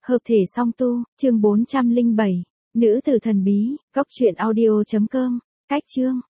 Hợp thể song tu, chương 407. Nữ tử thần bí, góc truyện audio.com. Cách chương.